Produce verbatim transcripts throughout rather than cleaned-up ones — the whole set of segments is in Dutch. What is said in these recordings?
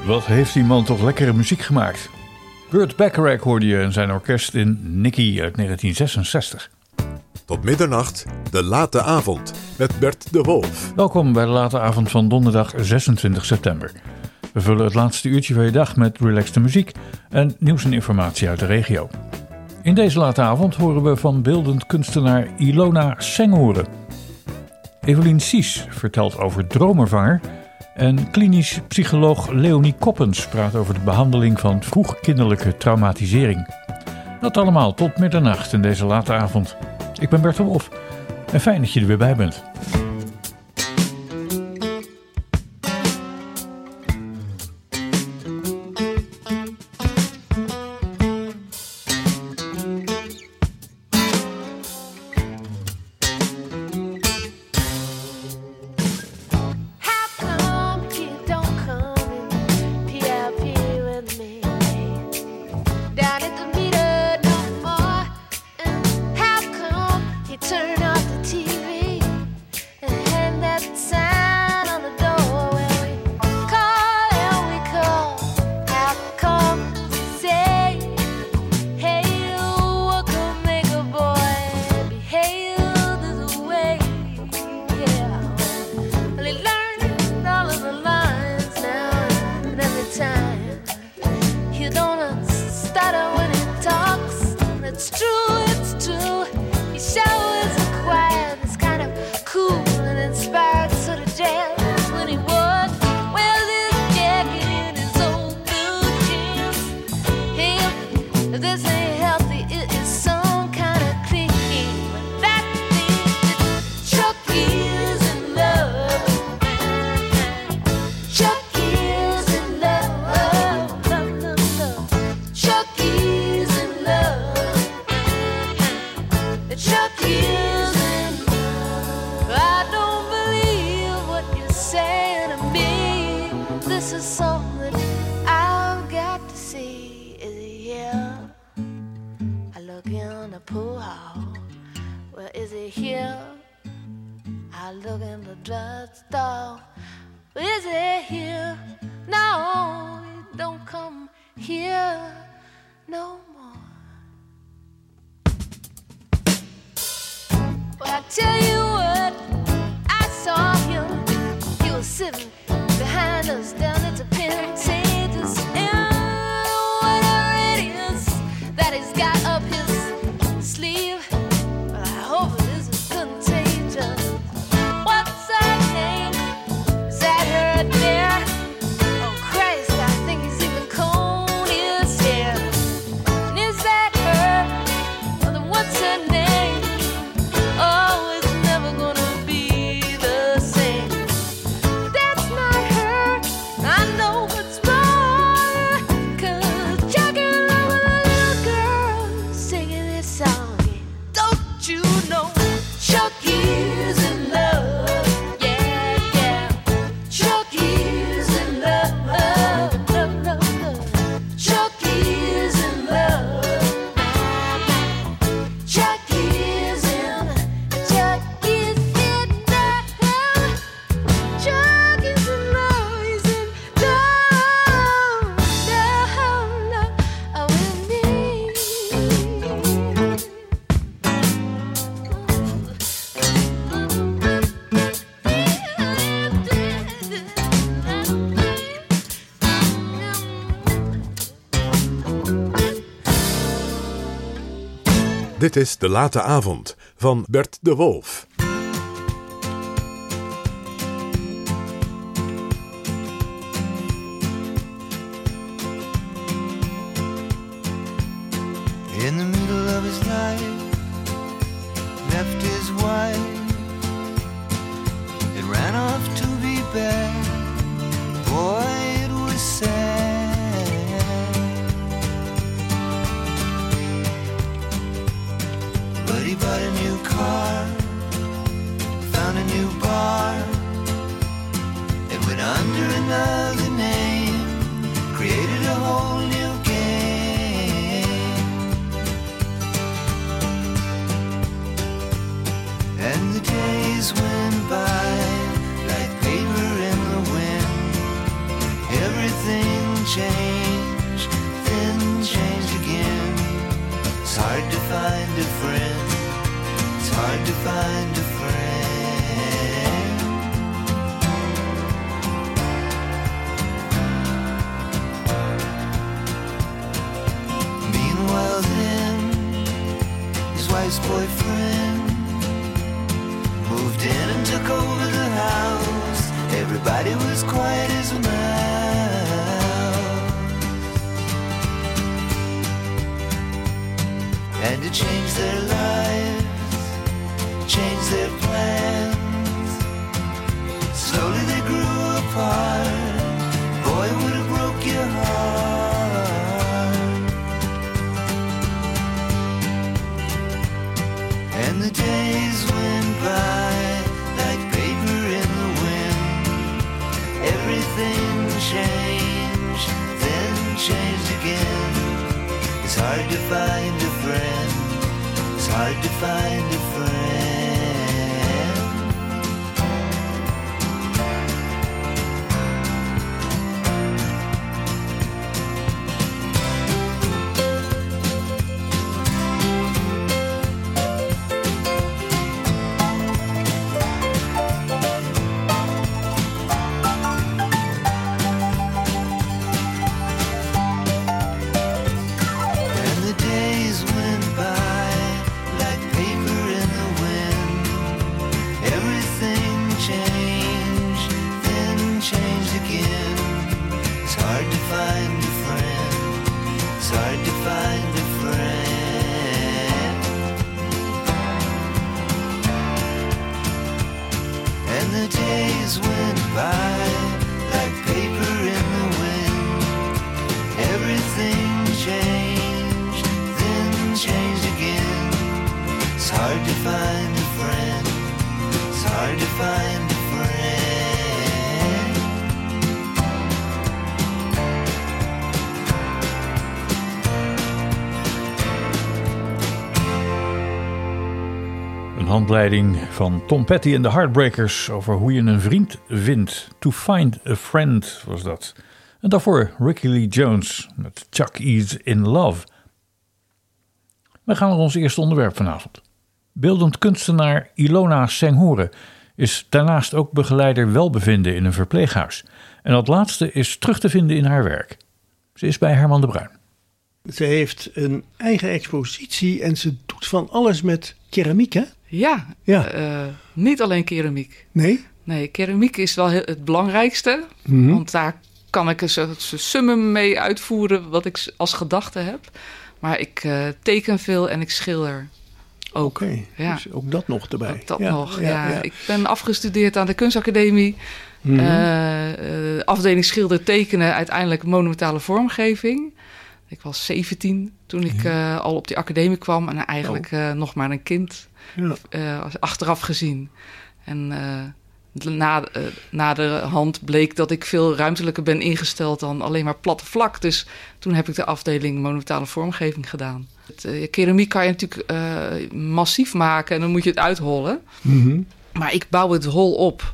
Wat heeft die man toch lekkere muziek gemaakt. Burt Bacharach hoorde je en zijn orkest in Nicky uit negentien zesenzestig. Tot middernacht, de late avond, met Bert de Wolf. Welkom bij de late avond van donderdag zesentwintig september. We vullen het laatste uurtje van je dag met relaxte muziek en nieuws en informatie uit de regio. In deze late avond horen we van beeldend kunstenaar Ilona Senghoren. Evelien Sies vertelt over Dromervanger. En klinisch psycholoog Leonie Koppens praat over de behandeling van vroegkinderlijke traumatisering. Dat allemaal tot middernacht in deze late avond. Ik ben Bert de Wolf en fijn dat je er weer bij bent. Dit is de late avond van Bert de Wolf. In the middle of his life, left his wife, it ran off to be back. Boy, it was sad. But he bought a new car, found a new bar, and went under another name, created a whole new game. And a friend. It's hard to find a friend. Meanwhile then, his wife's boyfriend moved in and took over the house. Everybody was quiet as a mouse. And to change their lives, change their plans. Slowly they grew apart. Boy, would have broke your heart. And the days went by like paper in the wind. Everything changed, then changed again. It's hard to find a friend. It's hard to find a friend. Handleiding van Tom Petty en de Heartbreakers over hoe je een vriend vindt. To find a friend was dat. En daarvoor Ricky Lee Jones met Chuck E's in Love. We gaan naar ons eerste onderwerp vanavond. Beeldend kunstenaar Ilona Senghore is daarnaast ook begeleider welbevinden in een verpleeghuis. En dat laatste is terug te vinden in haar werk. Ze is bij Herman de Bruin. Ze heeft een eigen expositie en ze doet van alles met keramiek, hè? Ja, ja. Uh, niet alleen keramiek. Nee? Nee, keramiek is wel heel, het belangrijkste. Mm-hmm. Want daar kan ik een soort summum mee uitvoeren wat ik als gedachte heb. Maar ik uh, teken veel en ik schilder ook. Oké, okay, ja. Dus ook dat nog erbij. Ook dat ja, nog, ja, ja, ja. ja. Ik ben afgestudeerd aan de kunstacademie. Mm-hmm. Uh, uh, afdeling schilder tekenen, uiteindelijk monumentale vormgeving. Ik was zeventien toen ik ja. uh, al op die academie kwam. En eigenlijk oh. uh, nog maar een kind. Ja. Uh, achteraf gezien. En uh, na, uh, na de hand bleek dat ik veel ruimtelijker ben ingesteld dan alleen maar platte vlak. Dus toen heb ik de afdeling monumentale vormgeving gedaan. Het, uh, keramiek kan je natuurlijk uh, massief maken en dan moet je het uithollen. Mm-hmm. Maar ik bouw het hol op.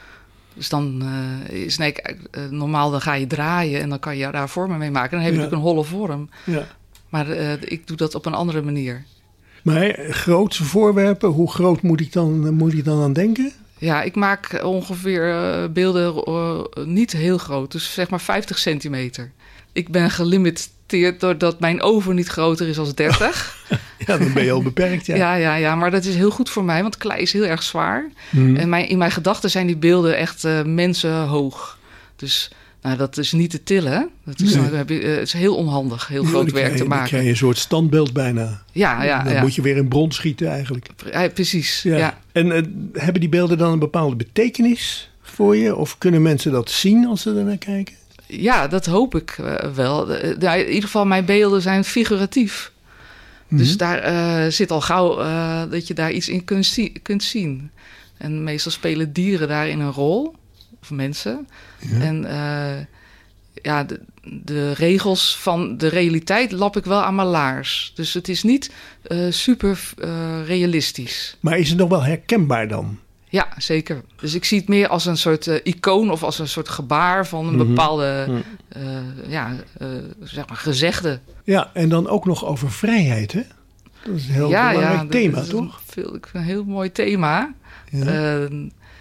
Dus dan uh, is nee, uh, normaal dan ga je draaien en dan kan je daar vormen mee maken. Dan heb je ja. natuurlijk een holle vorm. Ja. Maar uh, ik doe dat op een andere manier. Maar grootse voorwerpen, hoe groot moet ik dan, moet ik dan aan denken? Ja, ik maak ongeveer uh, beelden uh, niet heel groot. Dus zeg maar vijftig centimeter. Ik ben gelimiteerd doordat mijn oven niet groter is dan dertig. Ja, dan ben je al beperkt, ja. ja, ja, ja, maar dat is heel goed voor mij, want klei is heel erg zwaar. Mm. En mijn, in mijn gedachten zijn die beelden echt uh, mensenhoog. Dus nou, dat is niet te tillen. Dat is, nee. dan heb je, uh, het is heel onhandig, heel ja, groot werk je, te maken. Dan krijg je een soort standbeeld bijna. Ja, ja. Dan ja. moet je weer in brons schieten eigenlijk. Ja, precies, ja. ja. En uh, hebben die beelden dan een bepaalde betekenis voor je? Of kunnen mensen dat zien als ze er naar kijken? Ja, dat hoop ik uh, wel. Uh, in ieder geval, mijn beelden zijn figuratief. Mm-hmm. Dus daar uh, zit al gauw uh, dat je daar iets in kunt, zie- kunt zien. En meestal spelen dieren daarin een rol. Of mensen. Ja. En uh, ja, de, de regels van de realiteit lap ik wel aan mijn laars. Dus het is niet uh, super uh, realistisch. Maar is het nog wel herkenbaar dan? Ja, zeker. Dus ik zie het meer als een soort uh, icoon of als een soort gebaar van een mm-hmm. bepaalde mm. uh, ja, uh, zeg maar gezegde. Ja, en dan ook nog over vrijheid, hè? Dat is een heel ja, belangrijk ja, thema, dat is toch? Een, veel, een heel mooi thema. Ja, Uh,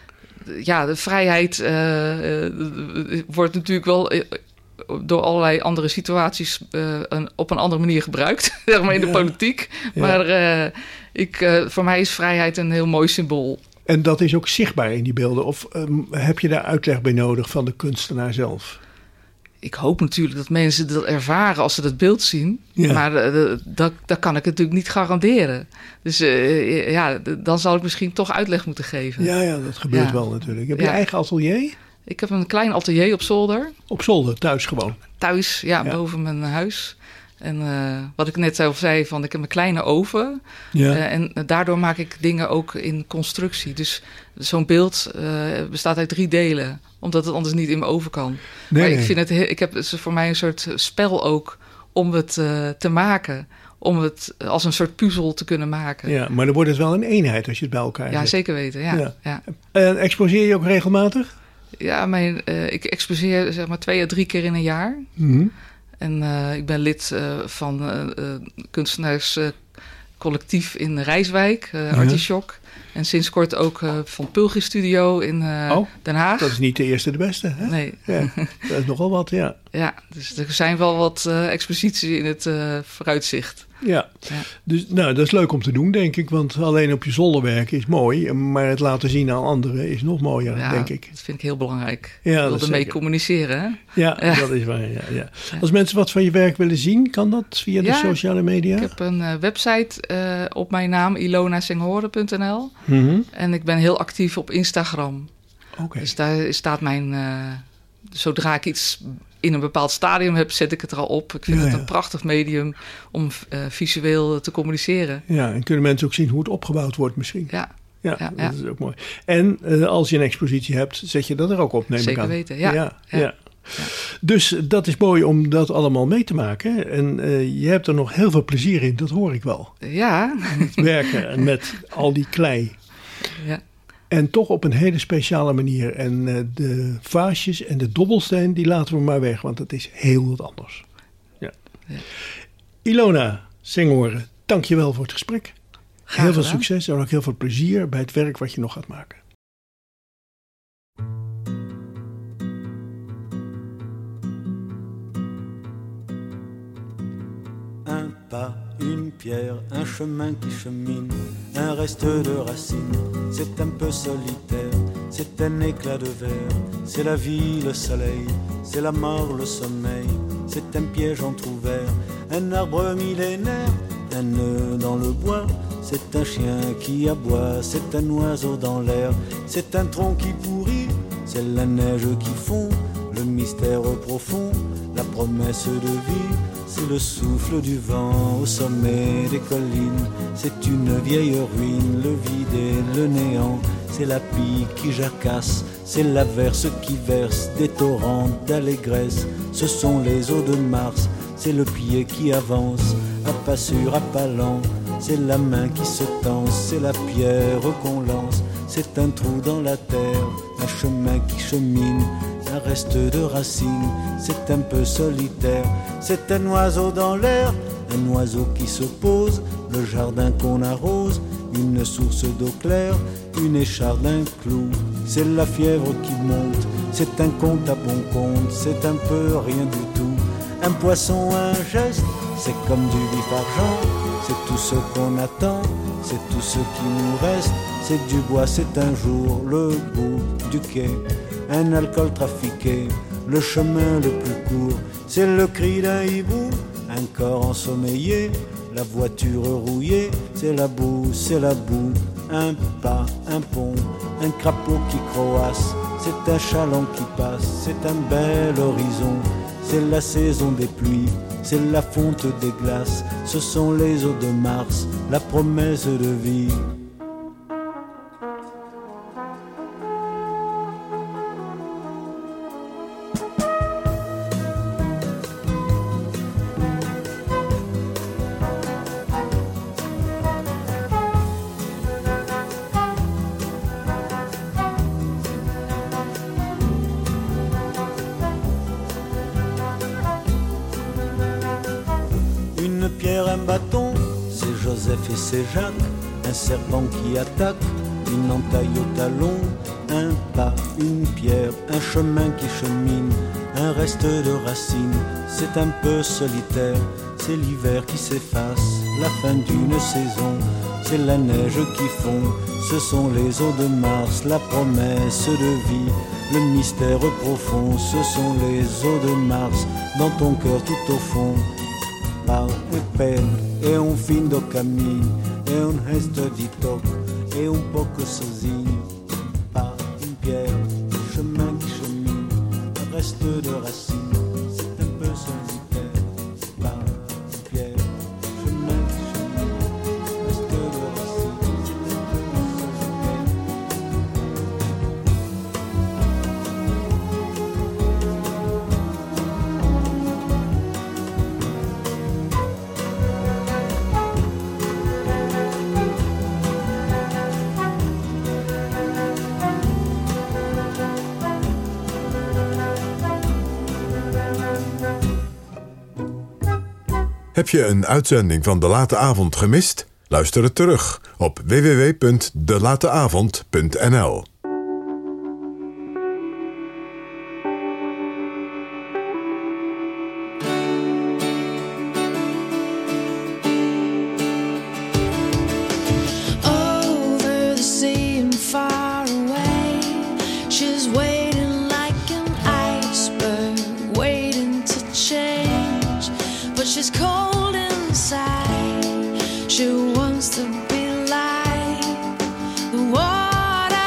ja de vrijheid uh, uh, wordt natuurlijk wel... Uh, door allerlei andere situaties uh, een, op een andere manier gebruikt, zeg maar in de ja. politiek. Ja. Maar uh, ik, uh, voor mij is vrijheid een heel mooi symbool. En dat is ook zichtbaar in die beelden? Of um, heb je daar uitleg bij nodig van de kunstenaar zelf? Ik hoop natuurlijk dat mensen dat ervaren als ze dat beeld zien. Ja. Maar uh, dat, dat kan ik natuurlijk niet garanderen. Dus uh, ja, dan zal ik misschien toch uitleg moeten geven. Ja, ja dat gebeurt ja. wel natuurlijk. Heb je Ja. eigen atelier? Ik heb een klein atelier op zolder. Op zolder, thuis gewoon? Thuis, ja, Ja. boven mijn huis. En uh, wat ik net al zei, van ik heb een kleine oven. Ja. Uh, en daardoor maak ik dingen ook in constructie. Dus zo'n beeld uh, bestaat uit drie delen. Omdat het anders niet in mijn oven kan. Nee, maar ik nee. vind het, heel, ik heb, het is voor mij een soort spel ook om het uh, te maken. Om het als een soort puzzel te kunnen maken. Ja, maar dan wordt het wel een eenheid als je het bij elkaar Ja, zet. zeker weten. Ja, Ja. ja. ja. En exposeer je ook regelmatig? ja mijn, uh, ik exposeer zeg maar twee à drie keer in een jaar. Mm-hmm. En uh, ik ben lid uh, van uh, uh, kunstenaarscollectief uh, in Rijswijk, uh, Ja. Artichok. En sinds kort ook uh, van Pulgis Studio in uh, Oh, Den Haag. Dat is niet de eerste de beste, hè? Nee, Ja, dat is nogal wat, ja. ja, dus er zijn wel wat uh, exposities in het uh, vooruitzicht. Ja, Ja. dus nou, dat is leuk om te doen, denk ik. Want alleen op je zolder werken is mooi. Maar het laten zien aan anderen is nog mooier, Ja, denk ik. dat vind ik heel belangrijk. Ja, ik dat wil is ermee zeker. communiceren. Hè? Ja, Ja. dat is waar. Ja, ja. Als mensen wat van je werk willen zien, kan dat via de Ja, sociale media? Ik heb een uh, website uh, op mijn naam, ilona singhoren punt n l. Mhm. En ik ben heel actief op Instagram. Oké. Dus daar staat mijn... Uh, zodra ik iets in een bepaald stadium heb, zet ik het er al op. Ik vind Ja, het ja. een prachtig medium om uh, visueel te communiceren. Ja, en kunnen mensen ook zien hoe het opgebouwd wordt misschien? Ja, Ja, ja, dat ja. is ook mooi. En uh, als je een expositie hebt, zet je dat er ook op, neem ik zeker aan. weten. Ja, ja, ja. ja. Dus dat is mooi om dat allemaal mee te maken. En uh, je hebt er nog heel veel plezier in, dat hoor ik wel. ja. Het werken met al die klei. ja. En toch op een hele speciale manier. En uh, de vaasjes en de dobbelsteen, die laten we maar weg. Want dat is heel wat anders. Ja. Ja. Ilona Singhoren, dank je wel voor het gesprek. Graag Heel veel gedaan. succes en ook heel veel plezier bij het werk wat je nog gaat maken. Un pas, une pierre, un chemin qui chemine, un reste de racines, c'est un peu solitaire, c'est un éclat de verre, c'est la vie, le soleil, c'est la mort, le sommeil, c'est un piège entrouvert, un arbre millénaire, un nœud dans le bois, c'est un chien qui aboie, c'est un oiseau dans l'air, c'est un tronc qui pourrit, c'est la neige qui fond, le mystère profond, la promesse de vie. C'est le souffle du vent au sommet des collines. C'est une vieille ruine, le vide et le néant. C'est la pie qui jacasse, c'est l'averse qui verse des torrents d'allégresse. Ce sont les eaux de Mars, c'est le pied qui avance, à pas sûr, à pas lent. C'est la main qui se tend, c'est la pierre qu'on lance. C'est un trou dans la terre, un chemin qui chemine. Un reste de racines, c'est un peu solitaire. C'est un oiseau dans l'air, un oiseau qui se pose. Le jardin qu'on arrose, une source d'eau claire, une écharde, un clou. C'est la fièvre qui monte, c'est un compte à bon compte. C'est un peu rien du tout. Un poisson, un geste, c'est comme du vif argent. C'est tout ce qu'on attend, c'est tout ce qui nous reste. C'est du bois, c'est un jour le bout du quai. Un alcool trafiqué, le chemin le plus court, c'est le cri d'un hibou, un corps ensommeillé, la voiture rouillée, c'est la boue, c'est la boue, un pas, un pont, un crapaud qui croasse, c'est un chaland qui passe, c'est un bel horizon, c'est la saison des pluies, c'est la fonte des glaces, ce sont les eaux de Mars, la promesse de vie. Joseph et c'est Jacques, un serpent qui attaque, une entaille au talon, un pas, une pierre, un chemin qui chemine, un reste de racines, c'est un peu solitaire, c'est l'hiver qui s'efface, la fin d'une saison, c'est la neige qui fond, ce sont les eaux de Mars, la promesse de vie, le mystère profond, ce sont les eaux de Mars, dans ton cœur tout au fond. Pau e pedra, é um fim do caminho, é um resto de toque, é um pouco sozinho. Pas une pierre, chemin qui chemine, un reste de racines, c'est un peu solitaire. Pas une pierre, chemin qui chemine, un reste de racines, c'est un peu solitaire. Heb je een uitzending van De Late Avond gemist? Luister het terug op w w w punt de late avond punt n l. Over the sea and far away, she's waiting like an iceberg, waiting to change, but she's cold inside. She wants to be like the water.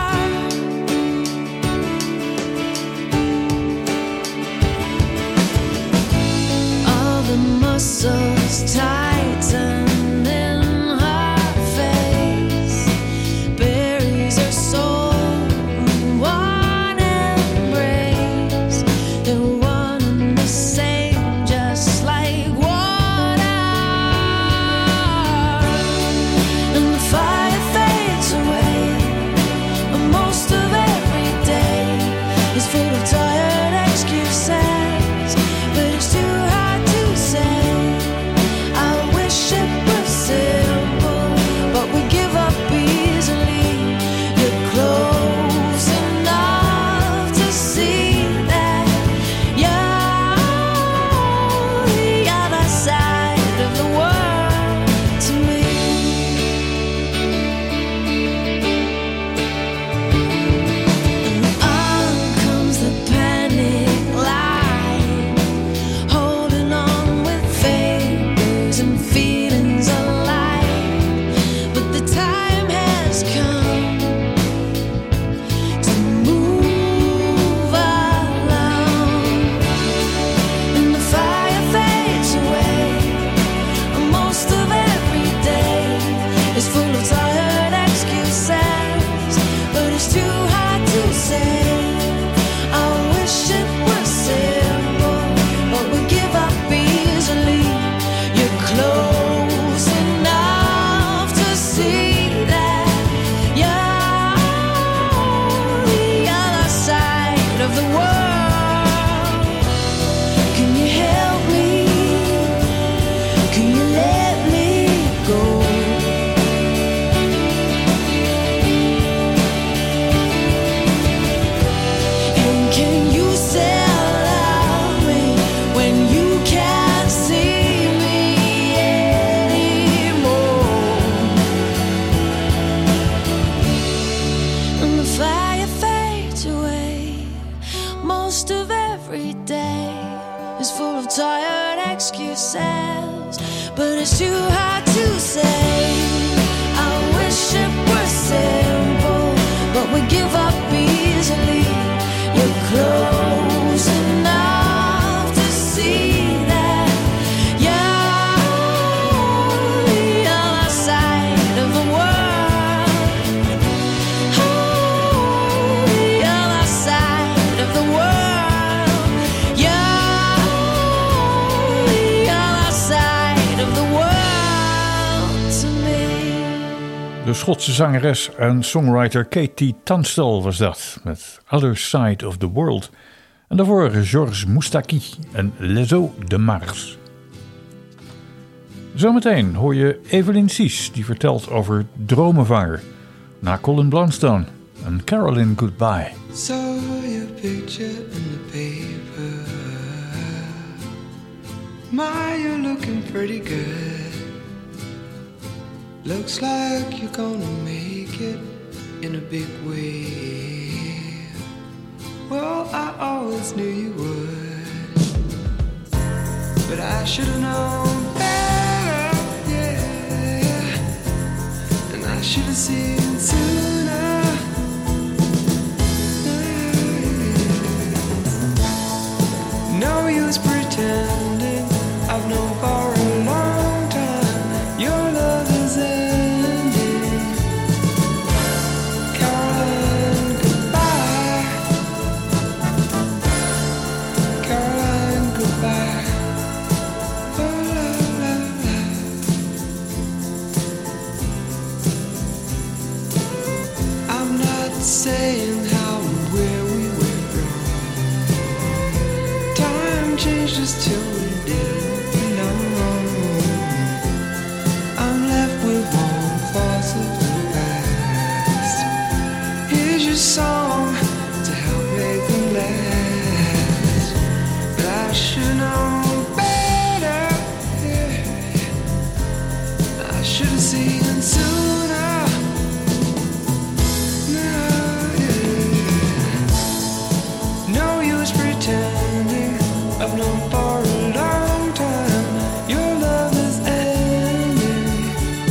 All the muscles tighten in her face, buries her soul in one embrace. They're one and the same, just like water. And the fire fades away, and most of every day is full of tired excuses, but it's too hard to say. I wish it was simple, but we give up easily. You're close enough to see that you're the other side of the world to me. And on comes the panic line, holding on with fingers and feelings alive. But the time has come to move along. And the fire fades away, and most of every day is full of tired excuses, but it's too hard to say. I wish it was simple, but we give up easily. You're close enough to see that you're the other side of the world. Can you help me? Can you let me go? And can you still love me when you can't see me anymore? And the fire fades away, most of every day is full of tired excuses, but it's too hard to say. I wish it were simple, but we give up easily. You're close enough to see that you're the other side of the world. Oh, the other side of the world. You're the other side of the world to me. De Schotse zangeres en songwriter Katie Tunstall was dat, met Other Side of the World. En daarvoor Georges Moustaki en Les Eaux de Mars. Zometeen hoor je Evelien Sies, die vertelt over Dromenvanger. Na Colin Blunstone en Caroline Goodbye. Saw your picture in the paper. My, you're looking pretty good. Looks like you're gonna make it in a big way. Well, I always knew you would, but I should've known better, yeah. And I should've seen sooner. No use pretending I've known for a long time your love is ending. Caroline, goodbye. Caroline, goodbye. Oh, la, la, la. I'm not saying how and where we went wrong. Time changed us till we didn't know. I'm left with warm thoughts of the past. Here's your song to help make them last. But I should know better, yeah. I should have seen sooner. No, yeah. No use pretending I've known for a long time your love is ending.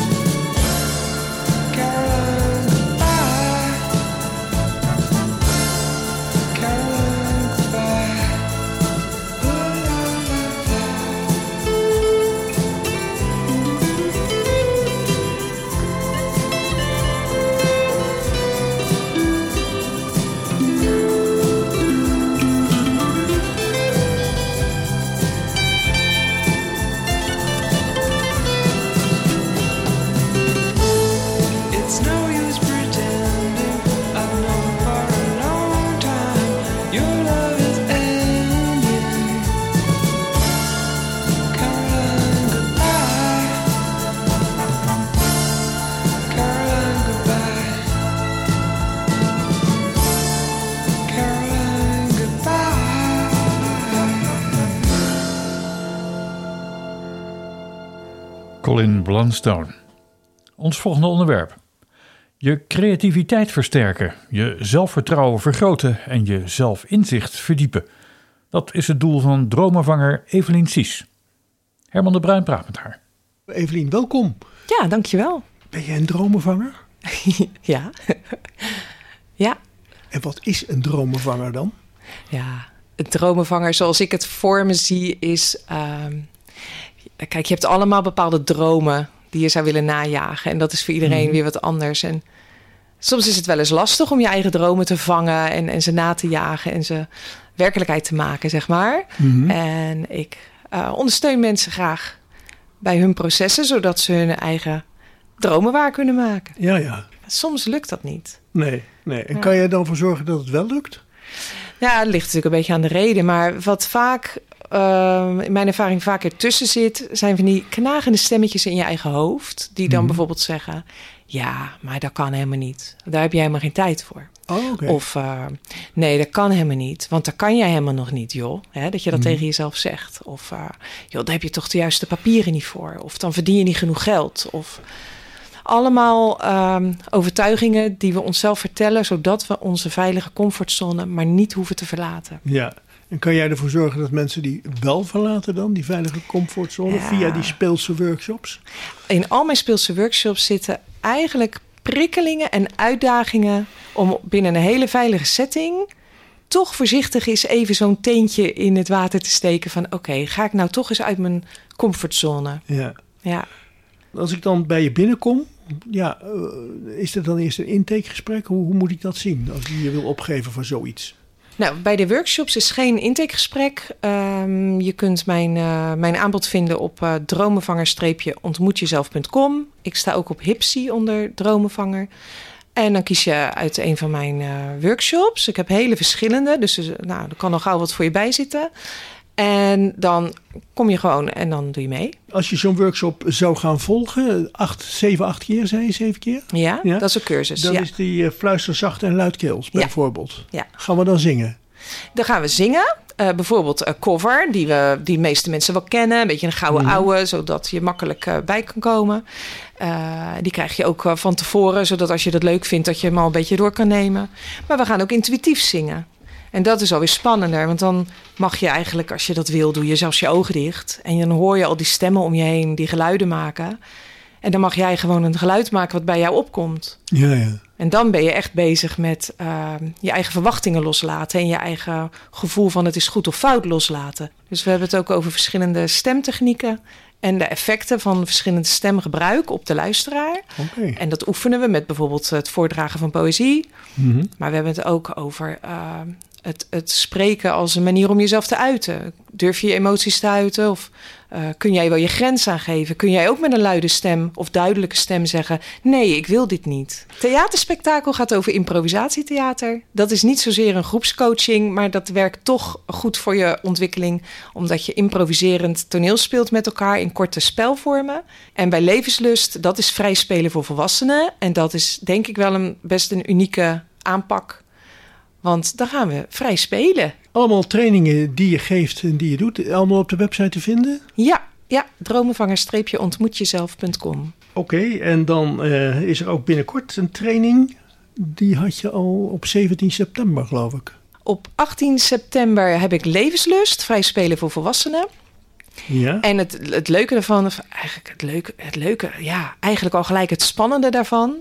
Caroline, goodbye. Caroline, goodbye. Oh, la, la, it's no use pretending I've known for a long time your love is ending. Caroline, goodbye. Caroline, goodbye. Caroline, goodbye. Colin Blunstone. Ons volgende onderwerp. Je creativiteit versterken, je zelfvertrouwen vergroten en je zelfinzicht verdiepen. Dat is het doel van dromenvanger Evelien Sies. Herman de Bruin praat met haar. Evelien, welkom. Ja, dankjewel. Ben jij een dromenvanger? Ja. Ja. En wat is een dromenvanger dan? Ja, een dromenvanger zoals ik het voor me zie is... ehm, kijk, je hebt allemaal bepaalde dromen die je zou willen najagen. En dat is voor iedereen Mhm. weer wat anders. En soms is het wel eens lastig om je eigen dromen te vangen... en, en ze na te jagen en ze werkelijkheid te maken, zeg maar. Mhm. En ik eh, ondersteun mensen graag bij hun processen... zodat ze hun eigen dromen waar kunnen maken. Ja, ja. Soms lukt dat niet. Nee, nee. En Ja. kan jij dan voor zorgen dat het wel lukt? Ja, het ligt natuurlijk een beetje aan de reden. Maar wat vaak, uh, in mijn ervaring vaak ertussen zit... zijn van die knagende stemmetjes in je eigen hoofd... die dan Mhm. bijvoorbeeld zeggen... ja, maar dat kan helemaal niet. Daar heb je helemaal geen tijd voor. Oh, oké. Of uh, nee, dat kan helemaal niet. Want dat kan jij helemaal nog niet, joh. Hè, dat je dat Mhm. tegen jezelf zegt. Of uh, joh, daar heb je toch de juiste papieren niet voor. Of dan verdien je niet genoeg geld. Of allemaal um, overtuigingen die we onszelf vertellen... zodat we onze veilige comfortzone maar niet hoeven te verlaten. Ja. En kan jij ervoor zorgen dat mensen die wel verlaten dan, die veilige comfortzone, Ja. via die speelse workshops? In al mijn speelse workshops zitten eigenlijk prikkelingen en uitdagingen... om binnen een hele veilige setting... toch voorzichtig eens even zo'n teentje in het water te steken... van oké, okay, ga ik nou toch eens uit mijn comfortzone? Ja. Ja. Als ik dan bij je binnenkom, ja, uh, is er dan eerst een intakegesprek? Hoe, hoe moet ik dat zien als je je wil opgeven voor zoiets? Nou, bij de workshops is geen intakegesprek. Um, je kunt mijn, uh, mijn aanbod vinden op uh, dromenvanger-ontmoetjezelf punt com. Ik sta ook op Hipsy onder Dromenvanger. En dan kies je uit een van mijn uh, workshops. Ik heb hele verschillende, dus uh, nou, er kan nog gauw wat voor je bij zitten. En dan kom je gewoon en dan doe je mee. Als je zo'n workshop zou gaan volgen, acht, zeven, acht keer, zei je, zeven keer? Ja, Ja? dat is een cursus. Dan ja. is die uh, fluister zacht en luidkeels Ja. bijvoorbeeld. Ja. Gaan we dan zingen? Dan gaan we zingen. Uh, bijvoorbeeld een cover die, we, die de meeste mensen wel kennen. Een beetje een gouden Mhm. ouwe, zodat je makkelijk uh, bij kan komen. Uh, die krijg je ook uh, van tevoren, zodat als je dat leuk vindt, dat je hem al een beetje door kan nemen. Maar we gaan ook intuïtief zingen. En dat is alweer spannender, want dan mag je eigenlijk, als je dat wil, doe je zelfs je ogen dicht. En dan hoor je al die stemmen om je heen, die geluiden maken. En dan mag jij gewoon een geluid maken wat bij jou opkomt. Ja, ja. En dan ben je echt bezig met uh, je eigen verwachtingen loslaten. En je eigen gevoel van het is goed of fout loslaten. Dus we hebben het ook over verschillende stemtechnieken. En de effecten van verschillende stemgebruik op de luisteraar. Oké. En dat oefenen we met bijvoorbeeld het voordragen van poëzie. Mhm. Maar we hebben het ook over uh, het, het spreken als een manier om jezelf te uiten. Durf je je emoties te uiten? Of uh, kun jij wel je grens aangeven? Kun jij ook met een luide stem of duidelijke stem zeggen... nee, ik wil dit niet. Theaterspektakel gaat over improvisatietheater. Dat is niet zozeer een groepscoaching... maar dat werkt toch goed voor je ontwikkeling... omdat je improviserend toneel speelt met elkaar in korte spelvormen. En bij Levenslust, dat is vrij spelen voor volwassenen. En dat is denk ik wel een best een unieke aanpak... Want dan gaan we vrij spelen. Allemaal trainingen die je geeft en die je doet. Allemaal op de website te vinden? Ja, ja dromenvanger ontmoet jezelf punt com. Oké, okay, en dan uh, is er ook binnenkort een training. Die had je al op zeventien september, geloof ik. Op achttien september heb ik Levenslust, vrij spelen voor volwassenen. Ja. En het, het leuke daarvan, of eigenlijk het leuke, het leuke, ja, eigenlijk al gelijk het spannende daarvan...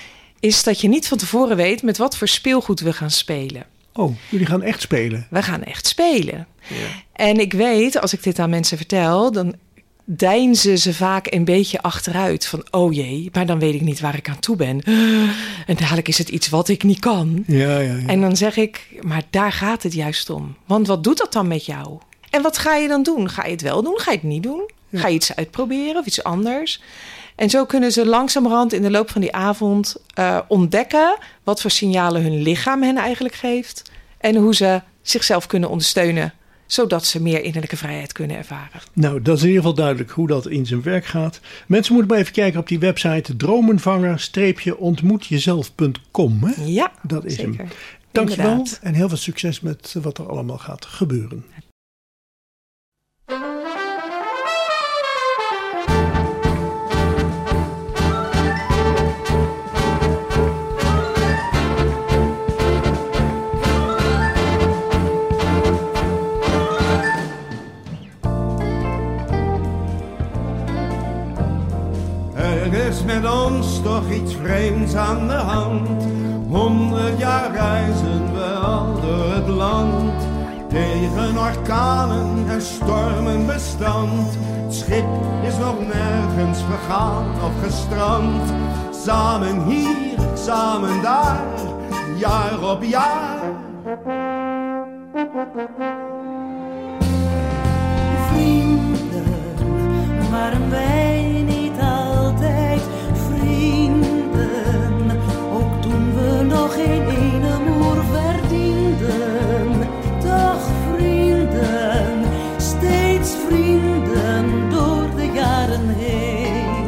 is dat je niet van tevoren weet met wat voor speelgoed we gaan spelen. Oh, jullie gaan echt spelen? We gaan echt spelen. Ja. En ik weet, als ik dit aan mensen vertel... dan deinzen ze vaak een beetje achteruit. Van, oh jee, maar dan weet ik niet waar ik aan toe ben. En dadelijk is het iets wat ik niet kan. Ja, ja, ja. En dan zeg ik, maar daar gaat het juist om. Want wat doet dat dan met jou? En wat ga je dan doen? Ga je het wel doen? Ga je het niet doen? Ja. Ga je iets uitproberen of iets anders? En zo kunnen ze langzamerhand in de loop van die avond uh, ontdekken... wat voor signalen hun lichaam hen eigenlijk geeft... en hoe ze zichzelf kunnen ondersteunen... zodat ze meer innerlijke vrijheid kunnen ervaren. Nou, dat is in ieder geval duidelijk hoe dat in zijn werk gaat. Mensen moeten maar even kijken op die website... dromenvanger ontmoet jezelf punt com. Hè? Ja, dat is zeker. hem. Dankjewel Inderdaad. en heel veel succes met wat er allemaal gaat gebeuren. Er is met ons toch iets vreemds aan de hand. Honderd jaar reizen we al door het land. Tegen orkanen en stormen bestand. Het schip is nog nergens vergaan of gestrand. Samen hier, samen daar, jaar op jaar. Vrienden, waren wij niet altijd vrienden? Ook toen we nog geen ene moer verdienden. Toch vrienden, steeds vrienden door de jaren heen.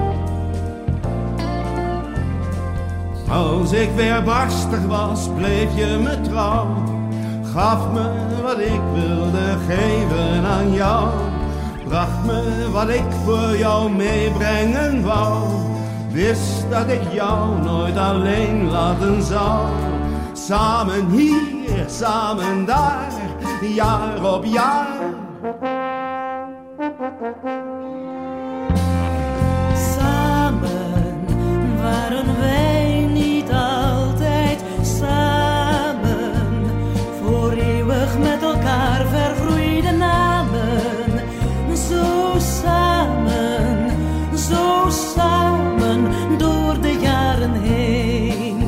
Als ik weer barstig was, bleef je me trouw. Gaf me wat ik wilde geven aan jou. Bracht me wat ik voor jou meebrengen wou. Wist dat ik jou nooit alleen laten zou. Samen hier, samen daar, jaar op jaar. Samen waren wij niet altijd samen. Voor eeuwig met elkaar vergroeide namen. Zo samen, zo samen door de jaren heen.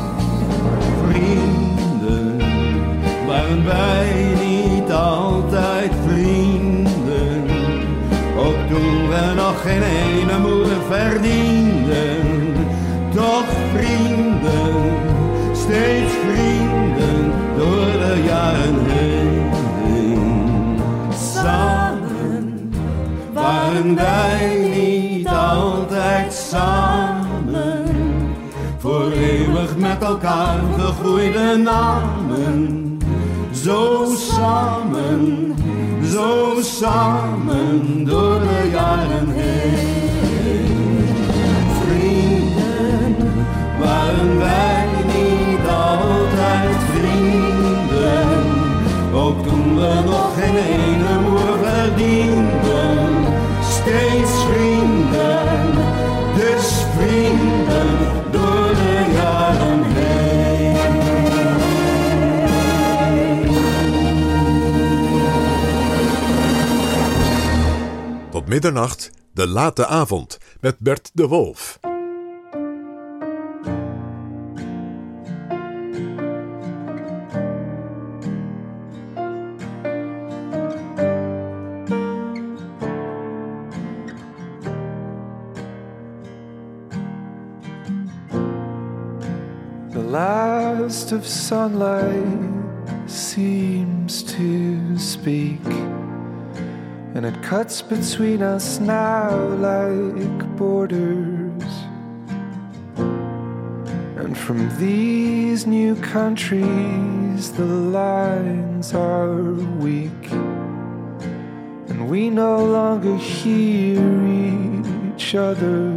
Vrienden, waren wij niet altijd vrienden? Ook toen we nog geen ene moeder verdienden. Toch vrienden, steeds vrienden door de jaren heen. waren wij niet altijd samen? Voor eeuwig met elkaar gegroeide namen. Zo samen, zo samen door de jaren heen. Vrienden, waren wij niet altijd vrienden? Ook toen we nog geen ene moer verdienden. Steeds vrienden, dus vrienden door de jaren heen. Tot middernacht, de late avond, met Bert de Wolf. The last of sunlight seems to speak, and it cuts between us now like borders. And from these new countries the lines are weak, and we no longer hear each other.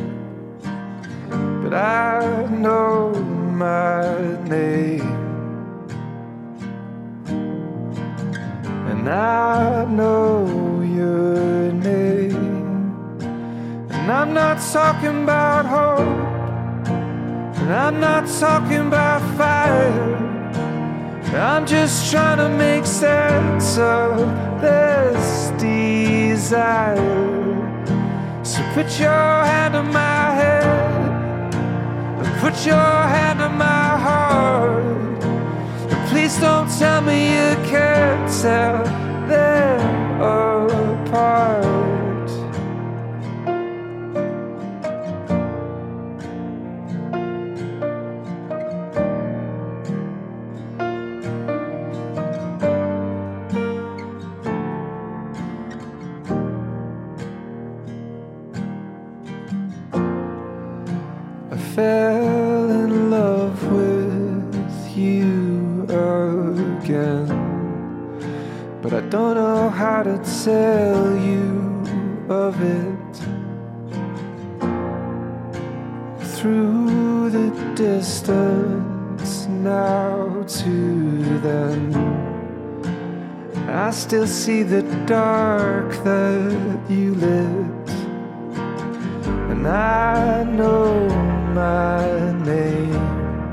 But I know my name, and I know your name. And I'm not talking about hope, and I'm not talking about fire. I'm just trying to make sense of this desire. So put your hand on my head, put your hand on my heart, and please don't tell me you can't tell them apart. I fell in love with you again, but I don't know how to tell you of it. Through the distance now to then, I still see the dark that you lit, and I know my name,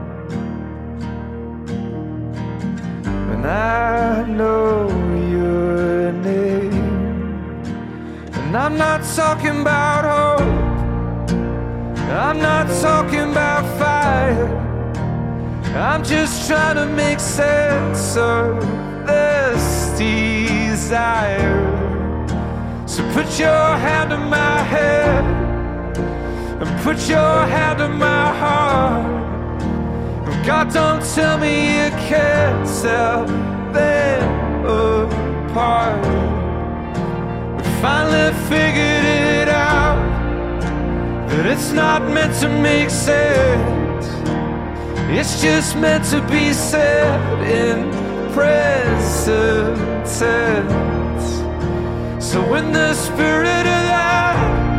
and I know your name. And I'm not talking about hope, I'm not talking about fire. I'm just trying to make sense of this desire. So put your hand on my head, and put your hand on my heart. God, don't tell me you can't tell them apart. We finally figured it out, that it's not meant to make sense. It's just meant to be said in present tense. So in the spirit of that,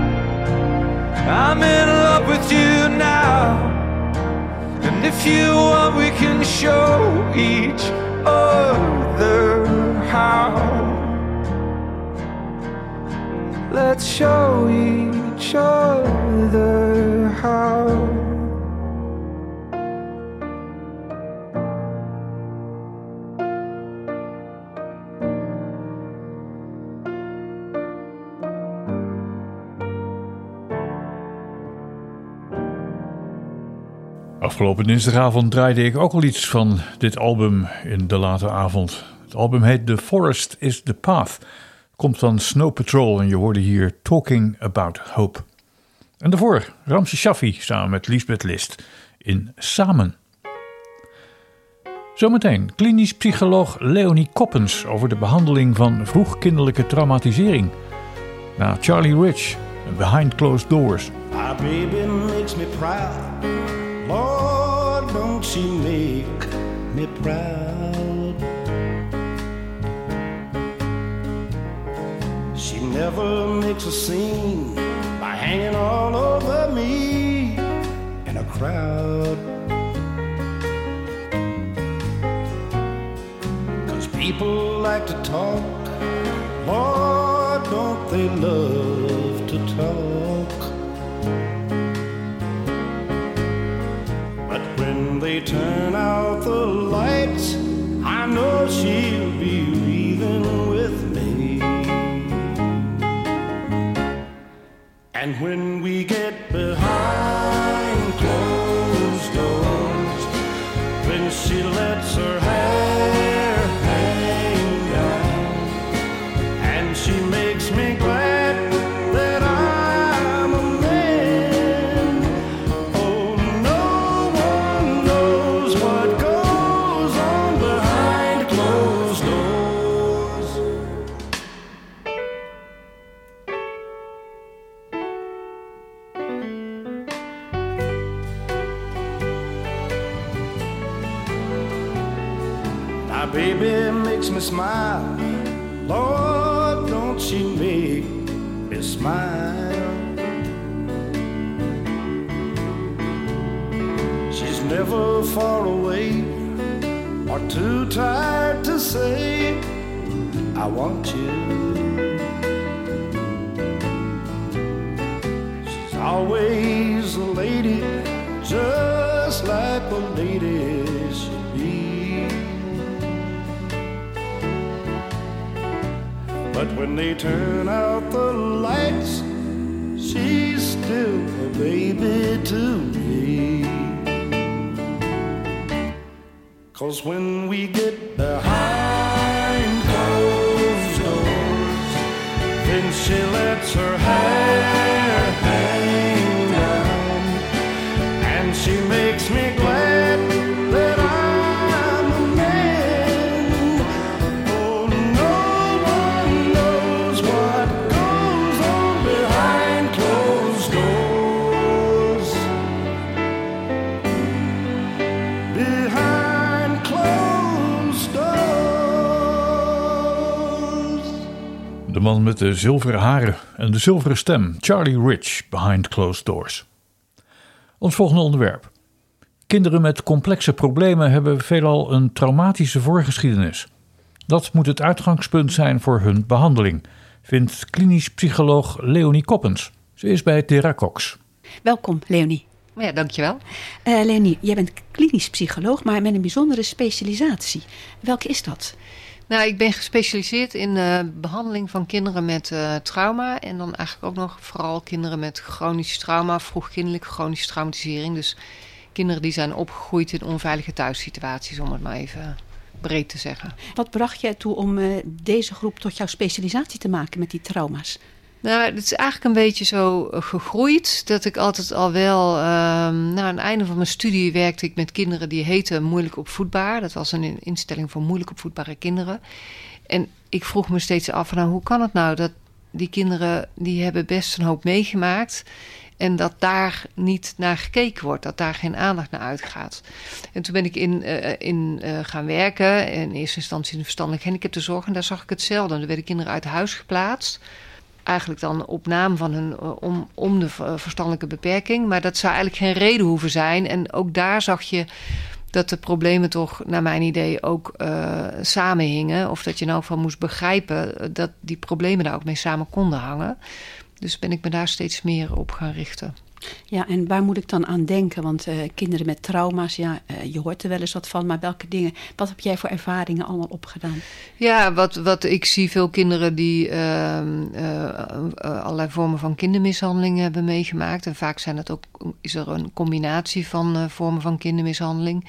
I'm in love with you now. And if you want, we can show each other how. Let's show each other how. Afgelopen dinsdagavond draaide ik ook al iets van dit album in de late avond. Het album heet The Forest is the Path. Komt van Snow Patrol en je hoorde hier Talking About Hope. En daarvoor Ramse Shaffi samen met Liesbeth List in Samen. Zometeen klinisch psycholoog Leonie Koppens over de behandeling van vroegkinderlijke traumatisering. Na Charlie Rich, Behind Closed Doors. My baby makes me proud. Lord, don't she make me proud. She never makes a scene by hanging all over me in a crowd. 'Cause people like to talk, Lord, don't they love to talk. But when they turn out the lights, I know she'll be leaving with me. And when we get behind closed doors, when she lets her hair hang down, and she makes me glad that I'm a man. Oh, no one knows what goes on behind closed doors. My baby makes me smile. Lord, don't she make me smile. She's never far away or too tired to say, I want you. She's always a lady, just like a lady should be. But when they turn out the lights, she's still a baby to me. 'Cause when we get behind closed doors, then she lets her hair hang down, and she makes me glad that I'm a man. Oh, no one knows what goes on behind closed doors. Behind closed doors. De man met de zilveren haren en de zilveren stem, Charlie Rich, Behind Closed Doors. Ons volgende onderwerp. Kinderen met complexe problemen hebben veelal een traumatische voorgeschiedenis. Dat moet het uitgangspunt zijn voor hun behandeling, vindt klinisch psycholoog Leonie Koppens. Ze is bij Theracox. Welkom, Leonie. Ja, dankjewel. Uh, Leonie, jij bent klinisch psycholoog, maar met een bijzondere specialisatie. Welke is dat? Nou, ik ben gespecialiseerd in uh, behandeling van kinderen met uh, trauma. En dan eigenlijk ook nog vooral kinderen met chronisch trauma, vroegkindelijke chronische traumatisering. Dus kinderen die zijn opgegroeid in onveilige thuissituaties, om het maar even breed te zeggen. Wat bracht je ertoe om uh, deze groep tot jouw specialisatie te maken met die trauma's? Nou, het is eigenlijk een beetje zo gegroeid dat ik altijd al wel... Uh, nou, aan het einde van mijn studie werkte ik met kinderen die heten moeilijk opvoedbaar. Dat was een instelling voor moeilijk opvoedbare kinderen. En ik vroeg me steeds af, nou, hoe kan het nou dat die kinderen... die hebben best een hoop meegemaakt... en dat daar niet naar gekeken wordt, dat daar geen aandacht naar uitgaat. En toen ben ik in, uh, in uh, gaan werken, in eerste instantie in de verstandelijke gehandicaptenzorg... en daar zag ik hetzelfde. Er werden kinderen uit huis geplaatst... eigenlijk dan op naam van hun om, om de verstandelijke beperking. Maar dat zou eigenlijk geen reden hoeven zijn. En ook daar zag je dat de problemen toch, naar mijn idee, ook uh, samenhingen. Of dat je nou van moest begrijpen dat die problemen daar ook mee samen konden hangen. Dus ben ik me daar steeds meer op gaan richten. Ja, en waar moet ik dan aan denken? Want uh, kinderen met trauma's, ja, uh, je hoort er wel eens wat van. Maar welke dingen, wat heb jij voor ervaringen allemaal opgedaan? Ja, wat, wat ik zie veel kinderen die uh, uh, uh, allerlei vormen van kindermishandeling hebben meegemaakt. En vaak zijn het ook, is er een combinatie van uh, vormen van kindermishandeling.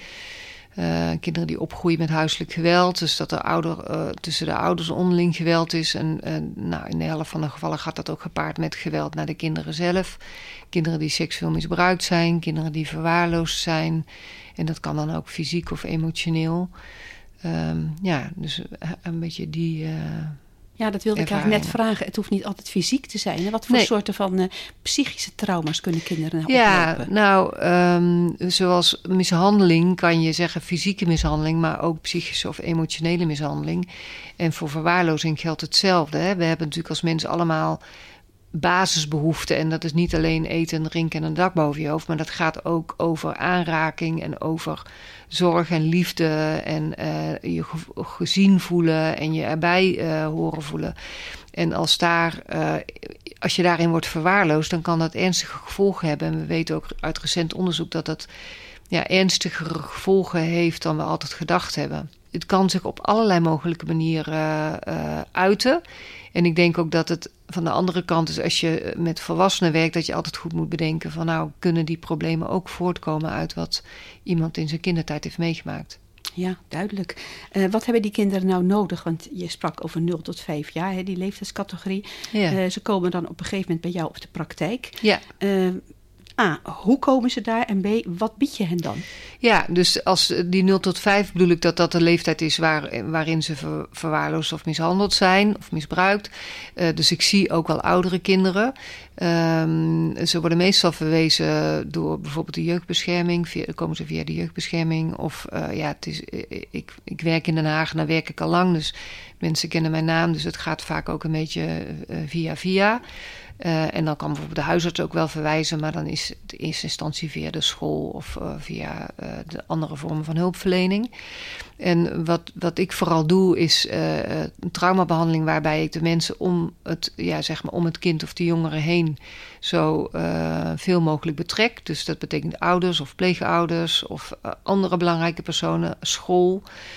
Uh, kinderen die opgroeien met huiselijk geweld. Dus dat er ouder, uh, tussen de ouders onderling geweld is. En uh, nou, in de helft van de gevallen gaat dat ook gepaard met geweld naar de kinderen zelf. Kinderen die seksueel misbruikt zijn. Kinderen die verwaarloosd zijn. En dat kan dan ook fysiek of emotioneel. Um, ja, dus een beetje die, uh, Ja, dat wilde ik eigenlijk net vragen. Het hoeft niet altijd fysiek te zijn. Hè? Wat voor Nee. soorten van uh, psychische trauma's kunnen kinderen nou Ja, oplopen? nou, um, zoals mishandeling kan je zeggen fysieke mishandeling, maar ook psychische of emotionele mishandeling. En voor verwaarlozing geldt hetzelfde. Hè? We hebben natuurlijk als mensen allemaal basisbehoeften. En dat is niet alleen eten, drinken en een dak boven je hoofd, maar dat gaat ook over aanraking en over zorg en liefde en uh, je ge- gezien voelen en je erbij uh, horen voelen. En als, daar, uh, als je daarin wordt verwaarloosd, dan kan dat ernstige gevolgen hebben. En we weten ook uit recent onderzoek dat dat ja, ernstigere gevolgen heeft dan we altijd gedacht hebben. Het kan zich op allerlei mogelijke manieren uh, uiten. En ik denk ook dat het van de andere kant is, als je met volwassenen werkt, dat je altijd goed moet bedenken van nou, kunnen die problemen ook voortkomen uit wat iemand in zijn kindertijd heeft meegemaakt. Ja, duidelijk. Uh, wat hebben die kinderen nou nodig? Want je sprak over nul tot vijf jaar, hè, die leeftijdscategorie. Ja. Uh, ze komen dan op een gegeven moment bij jou op de praktijk. Ja. Uh, A, hoe komen ze daar? En B, wat bied je hen dan? Ja, dus als die nul tot vijf bedoel ik dat dat de leeftijd is waar, waarin ze ver, verwaarloosd of mishandeld zijn of misbruikt. Uh, dus ik zie ook wel oudere kinderen. Um, ze worden meestal verwezen door bijvoorbeeld de jeugdbescherming. Via, dan komen ze via de jeugdbescherming. Of uh, ja, het is, ik, ik werk in Den Haag en daar werk ik al lang. Dus mensen kennen mijn naam. Dus het gaat vaak ook een beetje uh, via via. Uh, en dan kan bijvoorbeeld de huisarts ook wel verwijzen, maar dan is het in eerste instantie via de school of uh, via uh, de andere vormen van hulpverlening. En wat, wat ik vooral doe is uh, een traumabehandeling waarbij ik de mensen om het, ja, zeg maar om het kind of de jongere heen zo uh, veel mogelijk betrek. Dus dat betekent ouders of pleegouders of uh, andere belangrijke personen, school.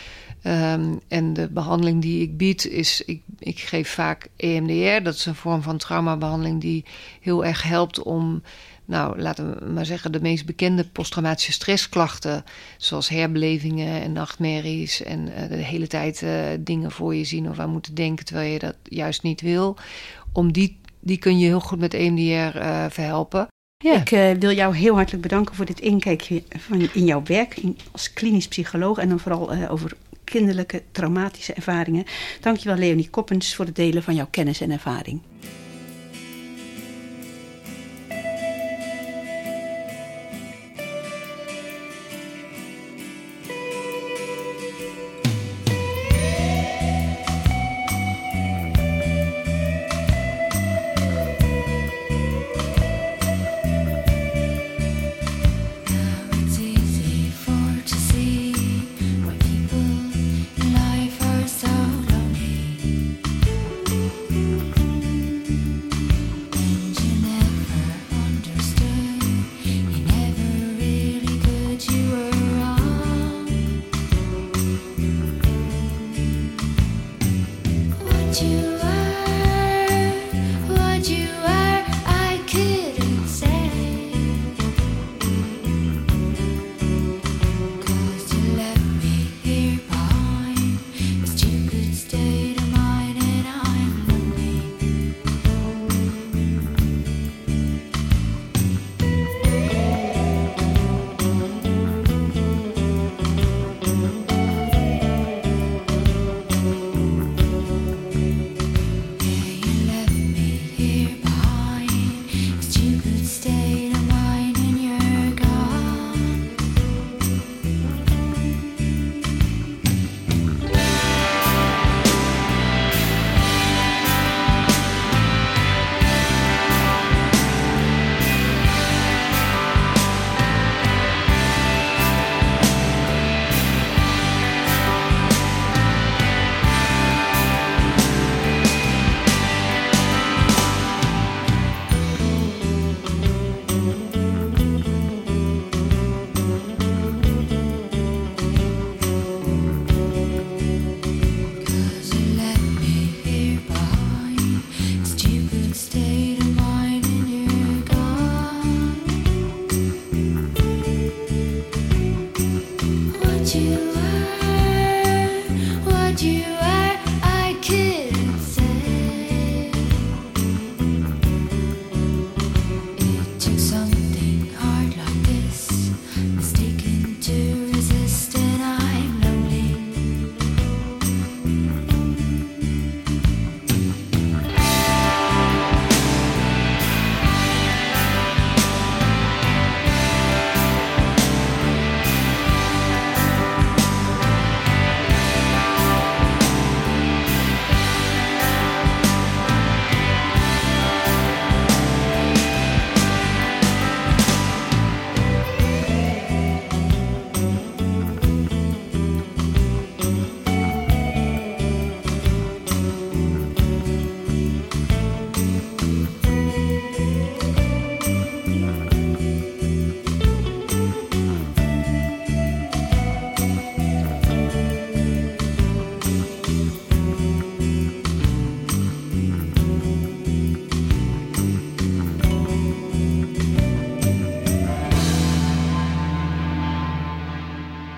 Um, en de behandeling die ik bied is, ik, ik geef vaak E M D R. Dat is een vorm van traumabehandeling die heel erg helpt om, nou, laten we maar zeggen, de meest bekende posttraumatische stressklachten, zoals herbelevingen en nachtmerries en uh, de hele tijd uh, dingen voor je zien of aan moeten denken terwijl je dat juist niet wil. Om die, die kun je heel goed met E M D R uh, verhelpen. Ja. Ik uh, wil jou heel hartelijk bedanken voor dit inkijkje van, in jouw werk in, als klinisch psycholoog en dan vooral uh, over kinderlijke traumatische ervaringen. Dankjewel Leonie Koppens voor het delen van jouw kennis en ervaring. Life are so lonely.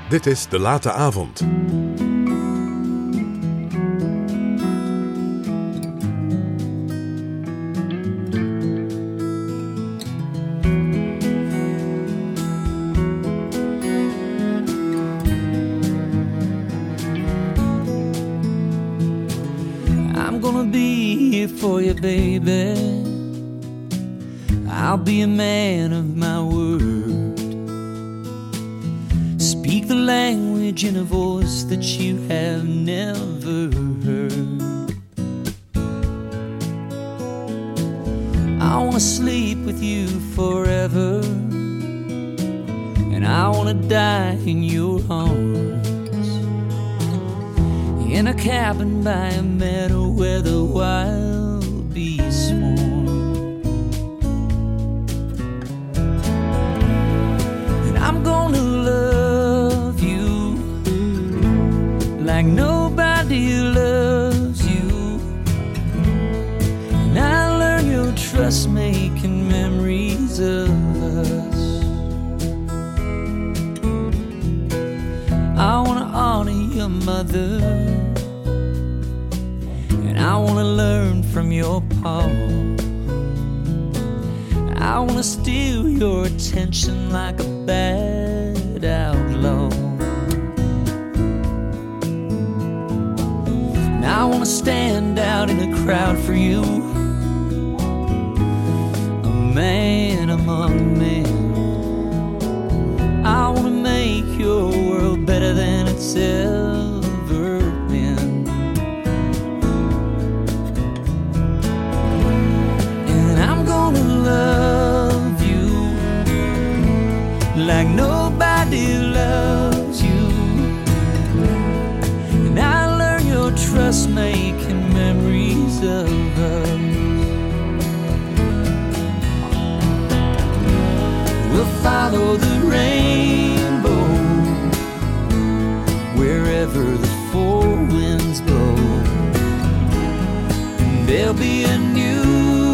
Dit is De Late Avond. I'm gonna be here for you, baby. I'll be a man of my word. Speak the language in a voice that you have never heard. I wanna sleep with you forever, and I wanna die in your arms, in a cabin by a meadow where the wild bees swarm. And I'm gonna love you like nobody loves you, and I learn your trust making memories of us. I wanna honor your mother, I wanna learn from your paw. I wanna steal your attention like a bad outlaw. And I wanna stand out in the crowd for you, a man among men. I wanna make your world better than it's ever been. Love you like nobody loves you, and I learn your trust making memories of us. We'll follow the rainbow wherever the four winds blow, and there'll be a new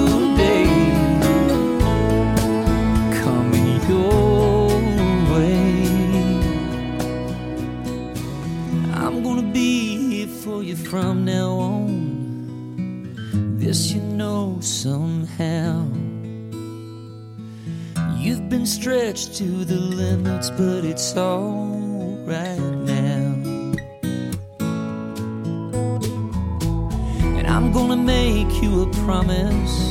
your way. I'm gonna be here for you from now on. This you know somehow. You've been stretched to the limits, but it's all right now. And I'm gonna make you a promise.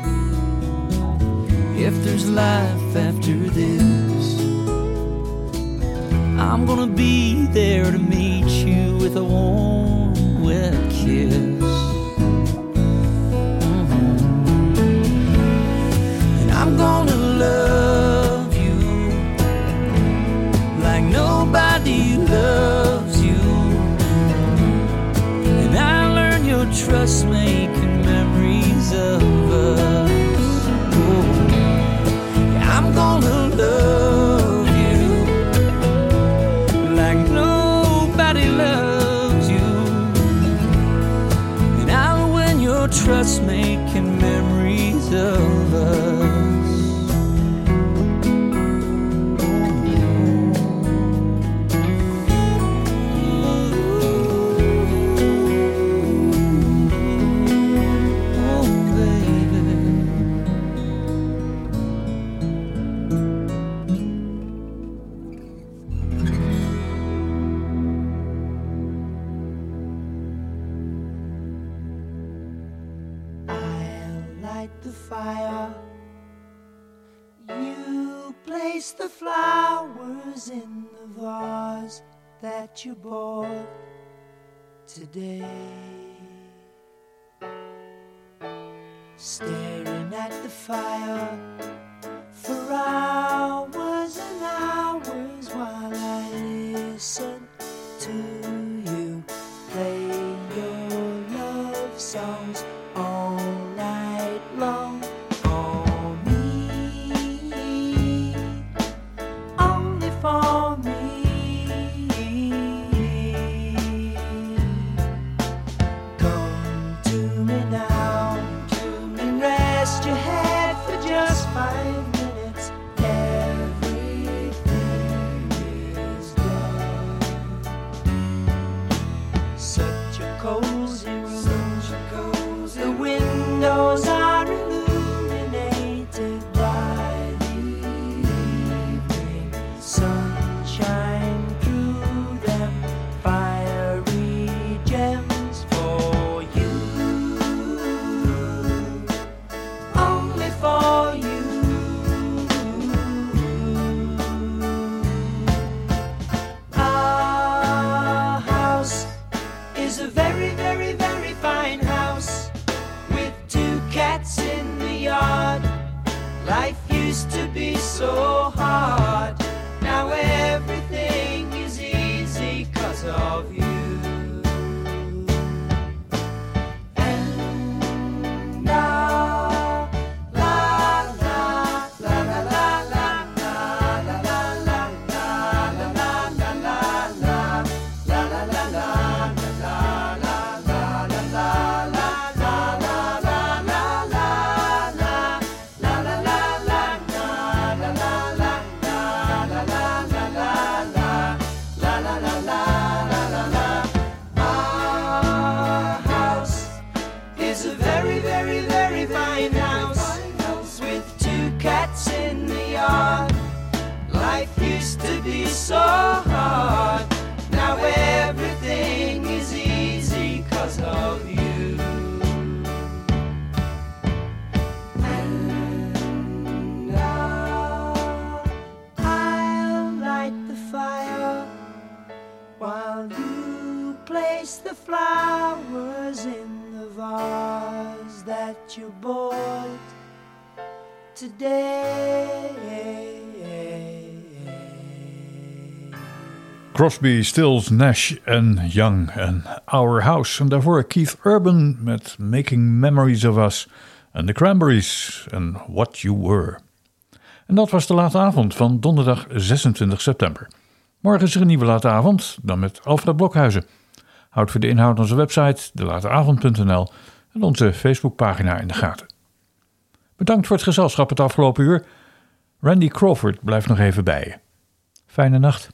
If there's life after this, I'm gonna be there to meet you with a warm, wet kiss. Mm-hmm. And I'm gonna love you like nobody loves you, and I learn your trust making memories of us. Oh. I'm gonna love you like nobody loves you, and I'll win your trust making memories of us. The flowers in the vase that you bought today, staring at the fire for hours and hours while I listen to you play your love songs all night long. For me, come to me now and rest your head for just five Life used to be so hard. Now everything is easy 'cause of you. And now, la la la la la la la la la la la la la la la la la la so hard. Now everything is easy 'cause of you. And now I'll light the fire while you place the flowers in the vase that you bought today. Crosby, Stills, Nash en Young en Our House. En daarvoor Keith Urban met Making Memories of Us. En The Cranberries en What You Were. En dat was de late avond van donderdag zesentwintig september. Morgen is er een nieuwe late avond, dan met Alfred Blokhuizen. Houd voor de inhoud onze website de late avond punt n l en onze Facebookpagina in de gaten. Bedankt voor het gezelschap het afgelopen uur. Randy Crawford blijft nog even bij je. Fijne nacht.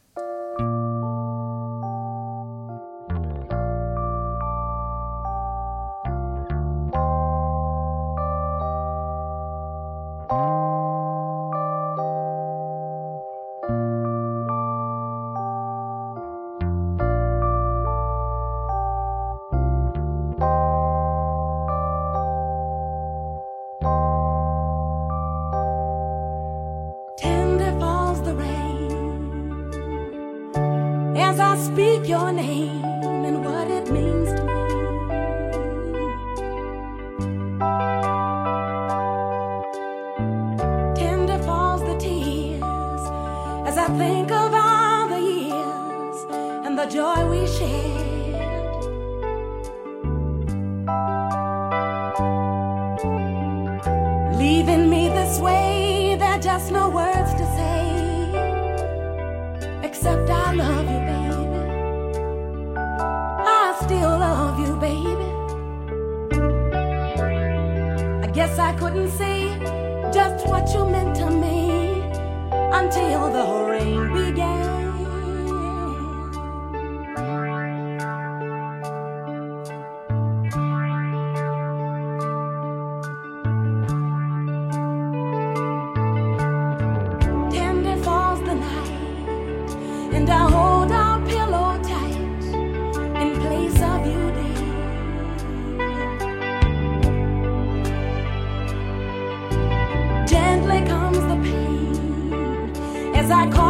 Speak your name and what it means to me. Tender falls the tears as I think of all the years and the joy we shared. Leaving me this way, there are just no words to say except I love you, baby. Still love you, baby. I guess I couldn't say just what you meant to me until the rain began. Tender falls the night and I hold our pillow tight in place of you, dear. Gently comes the pain as I call